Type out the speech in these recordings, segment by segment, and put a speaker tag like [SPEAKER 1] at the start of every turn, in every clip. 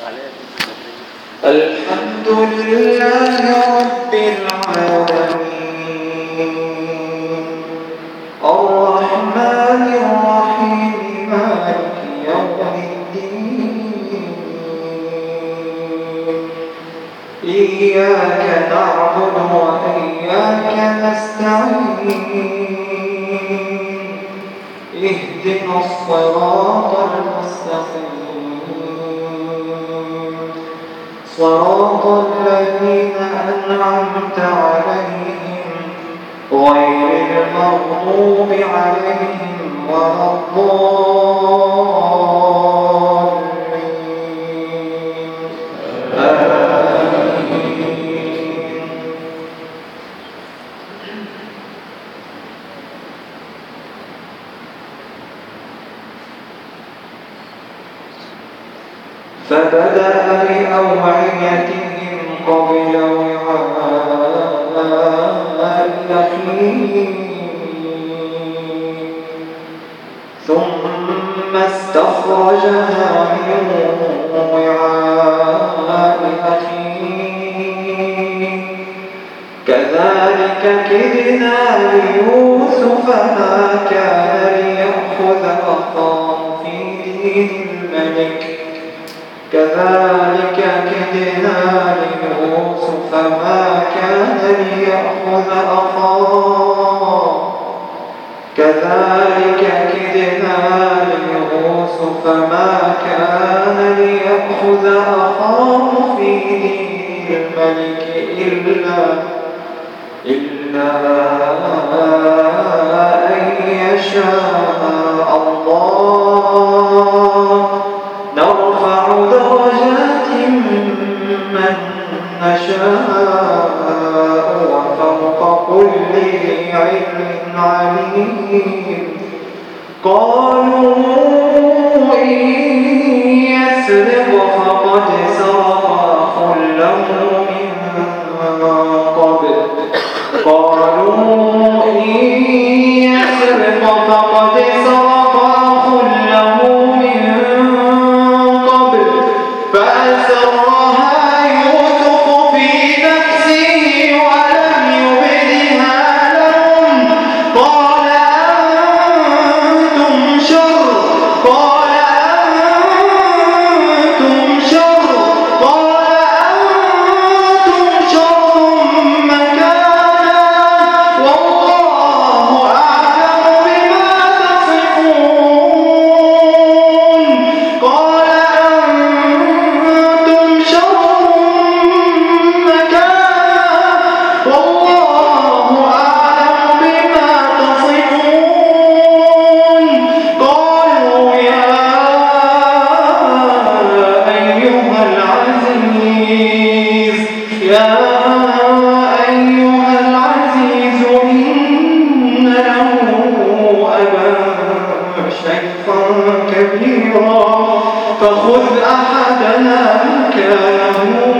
[SPEAKER 1] الحمد لله رب العالمين الرحمن الرحيم مالك يوم الدين إياك نعبد وإياك نستعين اهدنا الصراط المستقيم صراط الذين أنعمت عليهم غير المغضوب عليهم ولا الضالين آمين. فبدأ بأوعيتهم قبل وعاء الأخير ثم استخرجها من وعاء أخيه كذلك كدنا ليوسف ما كان ليأخذ أخاه في دين الملك كذلك كدنا ليوسف ما كان ليأخذ أخاه كذلك كدنا ليوسف ما كان ليأخذ أخاه في دين الملك إلا أن يشاء الله نرفع درجات من نشاء وفوق كل ذي علم عليم قالوا إن يسرق فقد سرق أخ له من قبل قالوا إن يسرق فقد سرق أخ له من قبل فأسرها يوسف في نفسه ولم يبدها لهم قال أنتم شر مكانا والله أعلم بما تصفون قال أنتم شر مكانا والله أعلم بما تصفون قالوا يا أيها العزيز إن له أبا شيخا كبيرا فخذ أحدنا مكانه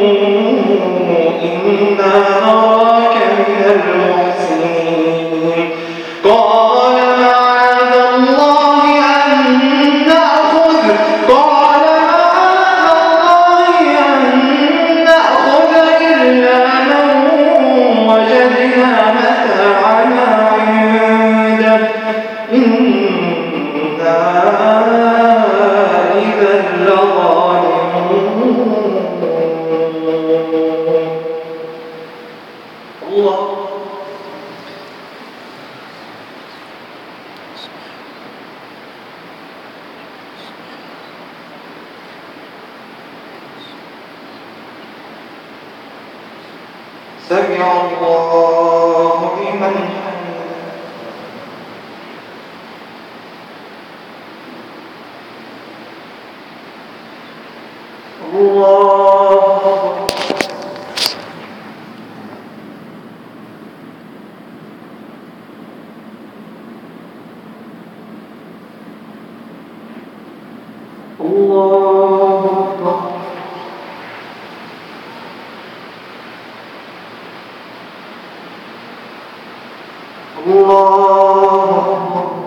[SPEAKER 1] إنا نراك من المحسنين قال معاذ الله أن نأخذ إلا من وجدنا متاعنا عنده إنا إذا لظالمون الله سمع الله لمن حمده الله الله أكبر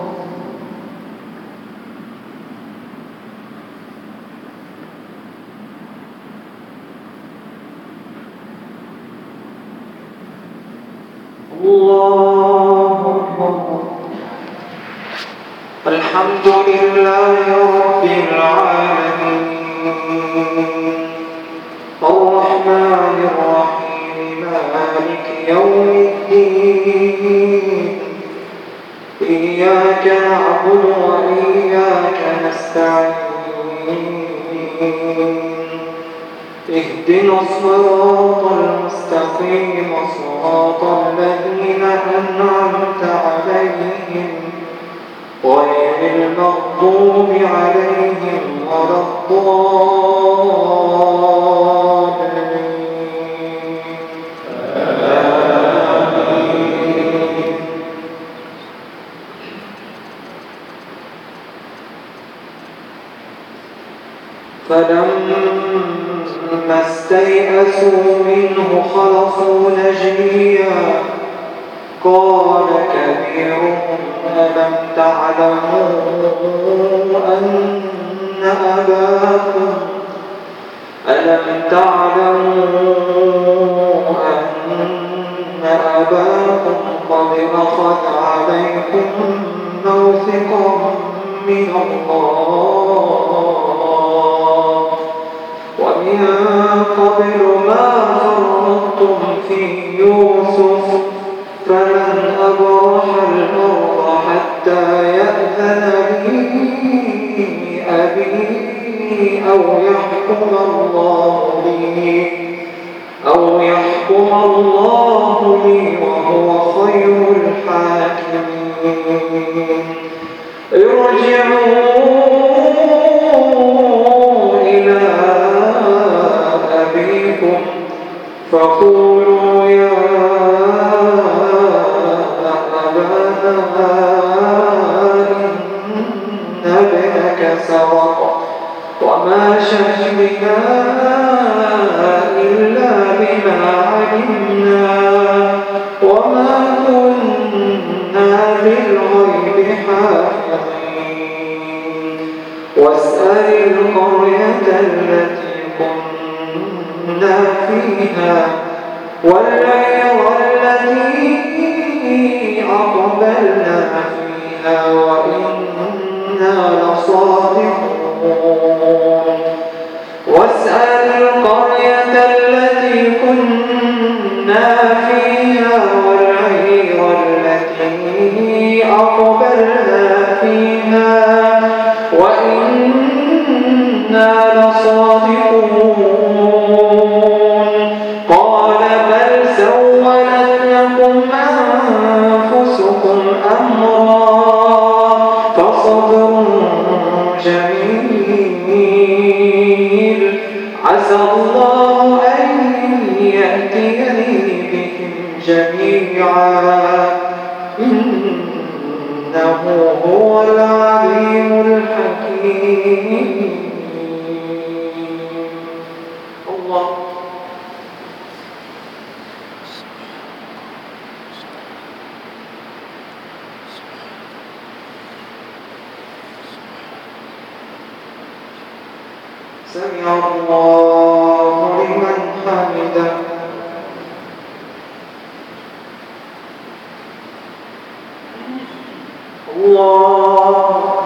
[SPEAKER 1] الله الله أكبر. الحمد لله رب العالمين الرحمن الرحيم مالك يوم الدين إياك نعبد وإياك نستعين اهدنا الصراط المستقيم صراط الذين أنعمت عليهم غير المغضوب عليهم ولا الضالين. فلما استيئسوا منه خلصوا نجيا قال كبيرهم ألم تعلموا أن أباكم قد أخذ عليكم موثقا من الله ومن قبل ما فرطتم في يوسف فمن أبرح الأرض حتى يأذن لي أبي أو يحكم الله لي وهو خير الحاكمين. ارجعوا إلى أبيكم فقولوا يا إن ابنك سرق وما شهدنا إلا بما علمنا وما كنا بالغيب حافظين. واسأل القرية التي كنا فيها والعير التي أقبلنا فيها وإنا لصادقون. واسأل القرية التي كنا فيها والعير التي أقبلنا فيها وإنا لصادقون. قال بل سولت لكم أنفسكم أمرا فصبر جميل عسى الله أن يأتيني بهم جميعا إنه هو العليم الحكيم. الله سمع الله لمن حمده. الله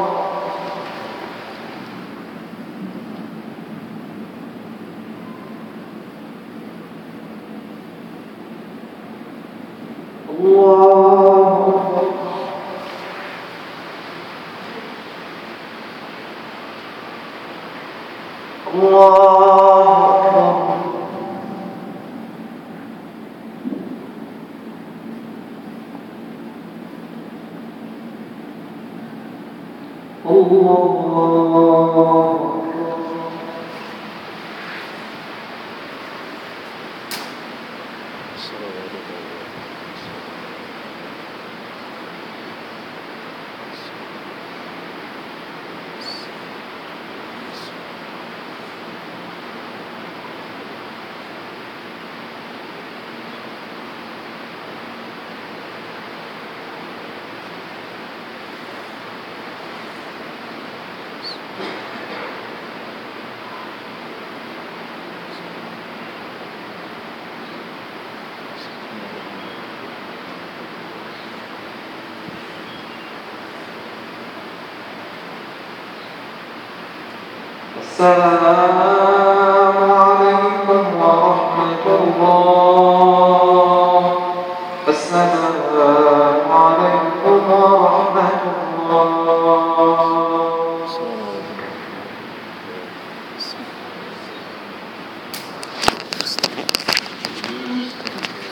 [SPEAKER 1] السلام عليكم ورحمة الله. السلام عليكم ورحمة الله.